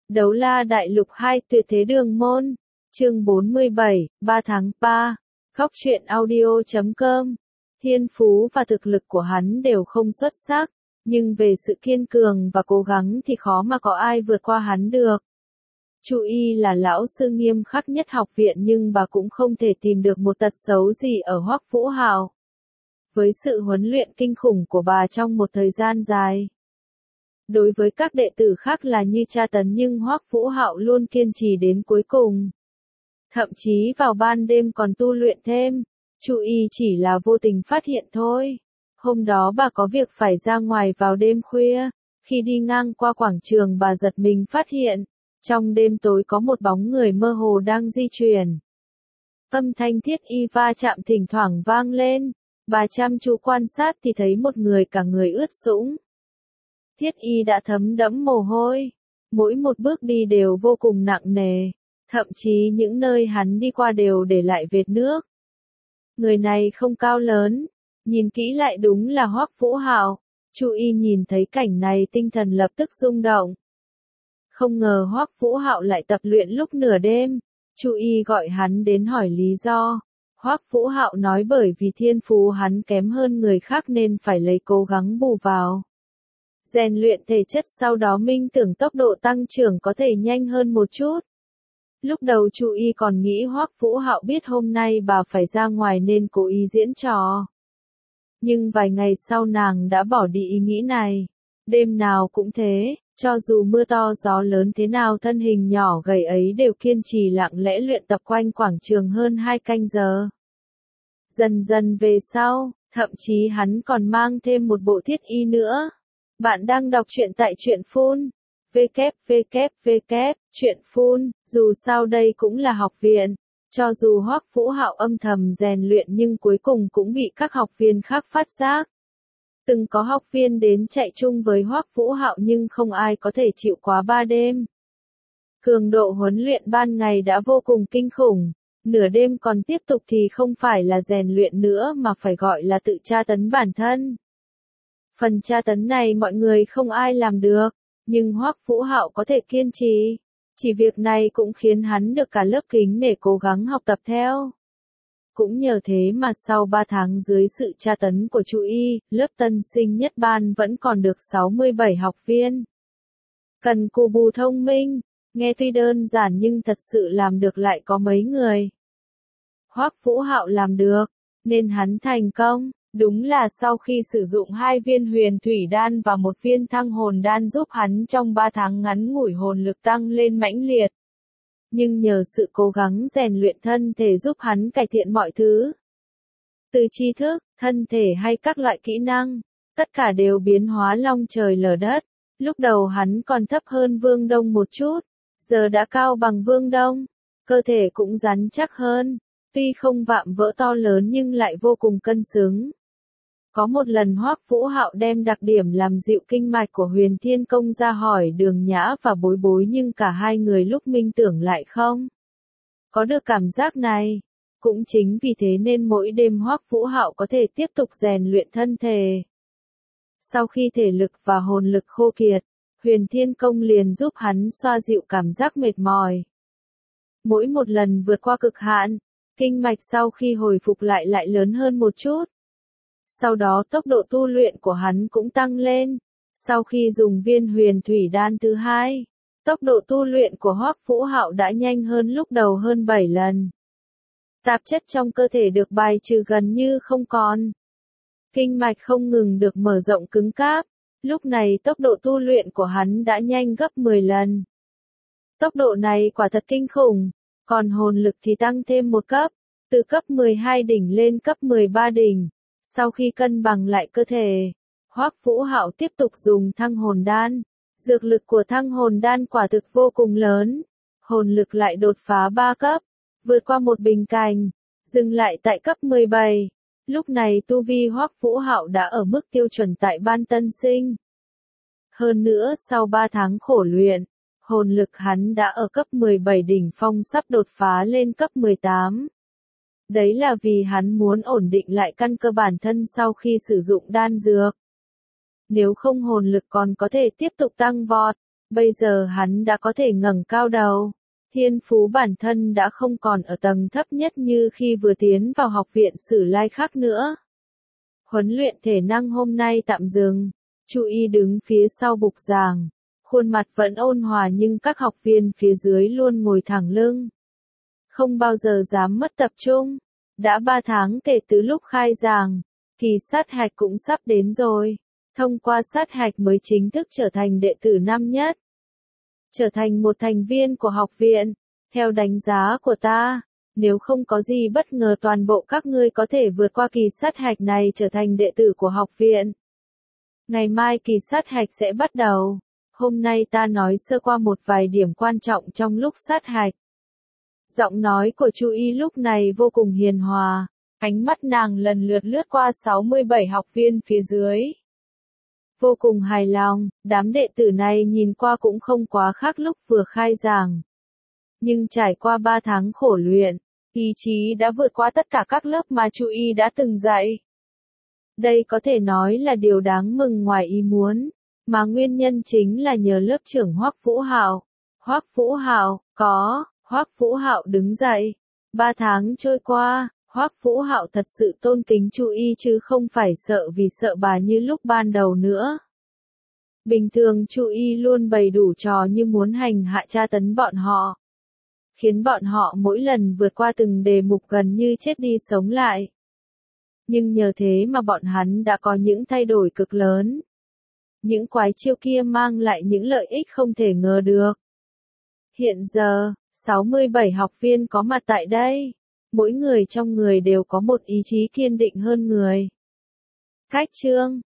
Đấu la đại lục 2 tuyệt thế đường môn. Chương 47, 3 tháng 3. Góc truyện audio.com. Thiên phú và thực lực của hắn đều không xuất sắc, nhưng về sự kiên cường và cố gắng thì khó mà có ai vượt qua hắn được. Chu Y là lão sư nghiêm khắc nhất học viện nhưng bà cũng không thể tìm được một tật xấu gì ở Hoắc Vũ Hạo. Với sự huấn luyện kinh khủng của bà trong một thời gian dài, đối với các đệ tử khác là như tra tấn nhưng Hoắc Vũ Hạo luôn kiên trì đến cuối cùng. Thậm chí vào ban đêm còn tu luyện thêm. Chu Y chỉ là vô tình phát hiện thôi. Hôm đó bà có việc phải ra ngoài vào đêm khuya. Khi đi ngang qua quảng trường bà giật mình phát hiện, trong đêm tối có một bóng người mơ hồ đang di chuyển. Âm thanh thiết y va chạm thỉnh thoảng vang lên. Bà chăm chú quan sát thì thấy một người cả người ướt sũng. Thiết y đã thấm đẫm mồ hôi. Mỗi một bước đi đều vô cùng nặng nề. Thậm chí những nơi hắn đi qua đều để lại vệt nước. Người này không cao lớn, nhìn kỹ lại đúng là Hoắc Vũ Hạo. Chu Y nhìn thấy cảnh này tinh thần lập tức rung động. Không ngờ Hoắc Vũ Hạo lại tập luyện lúc nửa đêm. Chu Y gọi hắn đến hỏi lý do. Hoắc Vũ Hạo nói bởi vì thiên phú hắn kém hơn người khác nên phải lấy cố gắng bù vào. Rèn luyện thể chất sau đó minh tưởng tốc độ tăng trưởng có thể nhanh hơn một chút. Lúc đầu Chu Y còn nghĩ Hoắc Vũ Hạo biết hôm nay bà phải ra ngoài nên cố ý diễn trò. Nhưng vài ngày sau nàng đã bỏ đi ý nghĩ này. Đêm nào cũng thế, cho dù mưa to gió lớn thế nào thân hình nhỏ gầy ấy đều kiên trì lặng lẽ luyện tập quanh quảng trường hơn 2 canh giờ. Dần dần về sau, thậm chí hắn còn mang thêm một bộ thiết y nữa. Bạn đang đọc truyện tại truyện Phun. Truyện Phun, dù sao đây cũng là học viện. Cho dù Hoắc Vũ Hạo âm thầm rèn luyện nhưng cuối cùng cũng bị các học viên khác phát giác. Từng có học viên đến chạy chung với Hoắc Vũ Hạo nhưng không ai có thể chịu quá 3 đêm. Cường độ huấn luyện ban ngày đã vô cùng kinh khủng, nửa đêm còn tiếp tục thì không phải là rèn luyện nữa mà phải gọi là tự tra tấn bản thân. Phần tra tấn này mọi người không ai làm được, nhưng Hoắc Vũ Hạo có thể kiên trì. Chỉ việc này cũng khiến hắn được cả lớp kính nể cố gắng học tập theo. Cũng nhờ thế mà sau 3 tháng dưới sự tra tấn của Chu Y, lớp tân sinh nhất ban vẫn còn được 67 học viên. Cần cù bù thông minh, nghe tuy đơn giản nhưng thật sự làm được lại có mấy người. Hoắc Vũ Hạo làm được, nên hắn thành công. Đúng là sau khi sử dụng 2 viên huyền thủy đan và 1 viên thăng hồn đan giúp hắn trong 3 tháng ngắn ngủi hồn lực tăng lên mãnh liệt. Nhưng nhờ sự cố gắng rèn luyện thân thể giúp hắn cải thiện mọi thứ. Từ tri thức, thân thể hay các loại kỹ năng, tất cả đều biến hóa long trời lở đất. Lúc đầu hắn còn thấp hơn Vương Đông một chút, giờ đã cao bằng Vương Đông, cơ thể cũng rắn chắc hơn. Tuy không vạm vỡ to lớn nhưng lại vô cùng cân xứng. Có một lần Hoắc Vũ Hạo đem đặc điểm làm dịu kinh mạch của Huyền Thiên Công ra hỏi Đường Nhã và Bối Bối nhưng cả hai người lúc minh tưởng lại không có được cảm giác này. Cũng chính vì thế nên mỗi đêm Hoắc Vũ Hạo có thể tiếp tục rèn luyện thân thể. Sau khi thể lực và hồn lực khô kiệt, Huyền Thiên Công liền giúp hắn xoa dịu cảm giác mệt mỏi. Mỗi một lần vượt qua cực hạn, kinh mạch sau khi hồi phục lại lớn hơn một chút. Sau đó tốc độ tu luyện của hắn cũng tăng lên. Sau khi dùng viên huyền thủy đan thứ 2, tốc độ tu luyện của Hoắc Vũ Hạo đã nhanh hơn lúc đầu hơn 7 lần. Tạp chất trong cơ thể được bài trừ gần như không còn. Kinh mạch không ngừng được mở rộng cứng cáp. Lúc này tốc độ tu luyện của hắn đã nhanh gấp 10 lần. Tốc độ này quả thật kinh khủng. Còn hồn lực thì tăng thêm một cấp, từ cấp 12 đỉnh lên cấp 13 đỉnh. Sau khi cân bằng lại cơ thể, Hoắc Vũ Hạo tiếp tục dùng thăng hồn đan. Dược lực của thăng hồn đan quả thực vô cùng lớn. Hồn lực lại đột phá 3 cấp, vượt qua một bình cảnh, dừng lại tại cấp 17. Lúc này tu vi Hoắc Vũ Hạo đã ở mức tiêu chuẩn tại ban tân sinh. Hơn nữa sau 3 tháng khổ luyện, hồn lực hắn đã ở cấp 17 đỉnh phong sắp đột phá lên cấp 18. Đấy là vì hắn muốn ổn định lại căn cơ bản thân sau khi sử dụng đan dược. Nếu không hồn lực còn có thể tiếp tục tăng vọt, Bây giờ hắn đã có thể ngẩng cao đầu. Thiên phú bản thân đã không còn ở tầng thấp nhất như khi vừa tiến vào học viện Sử Lai khác nữa. Huấn luyện thể năng hôm nay tạm dừng. Chu Y đứng phía sau bục giảng. Khuôn mặt vẫn ôn hòa nhưng các học viên phía dưới luôn ngồi thẳng lưng. Không bao giờ dám mất tập trung. Đã 3 tháng kể từ lúc khai giảng. Kỳ sát hạch cũng sắp đến rồi. Thông qua sát hạch mới chính thức trở thành đệ tử năm nhất. Trở thành một thành viên của học viện. Theo đánh giá của ta, nếu không có gì bất ngờ toàn bộ các ngươi có thể vượt qua kỳ sát hạch này trở thành đệ tử của học viện. Ngày mai kỳ sát hạch sẽ bắt đầu. Hôm nay ta nói sơ qua một vài điểm quan trọng trong lúc sát hạch. Giọng nói của Chu Y lúc này vô cùng hiền hòa. Ánh mắt nàng lần lượt lướt qua 67 học viên phía dưới. Vô cùng hài lòng, đám đệ tử này nhìn qua cũng không quá khác lúc vừa khai giảng. Nhưng trải qua 3 tháng khổ luyện, ý chí đã vượt qua tất cả các lớp mà Chu Y đã từng dạy. Đây có thể nói là điều đáng mừng ngoài ý muốn, mà nguyên nhân chính là nhờ lớp trưởng Hoắc Vũ Hạo. Hoắc Vũ Hạo, Hoắc Vũ Hạo đứng dậy. 3 tháng trôi qua, Hoắc Vũ Hạo thật sự tôn kính Chu Y chứ không phải sợ vì sợ bà như lúc ban đầu nữa. Bình thường Chu Y luôn bày đủ trò như muốn hành hạ tra tấn bọn họ. Khiến bọn họ mỗi lần vượt qua từng đề mục gần như chết đi sống lại. Nhưng nhờ thế mà bọn hắn đã có những thay đổi cực lớn. Những quái chiêu kia mang lại những lợi ích không thể ngờ được. Hiện giờ, 67 học viên có mặt tại đây. Mỗi người trong người đều có một ý chí kiên định hơn người. Khách trương,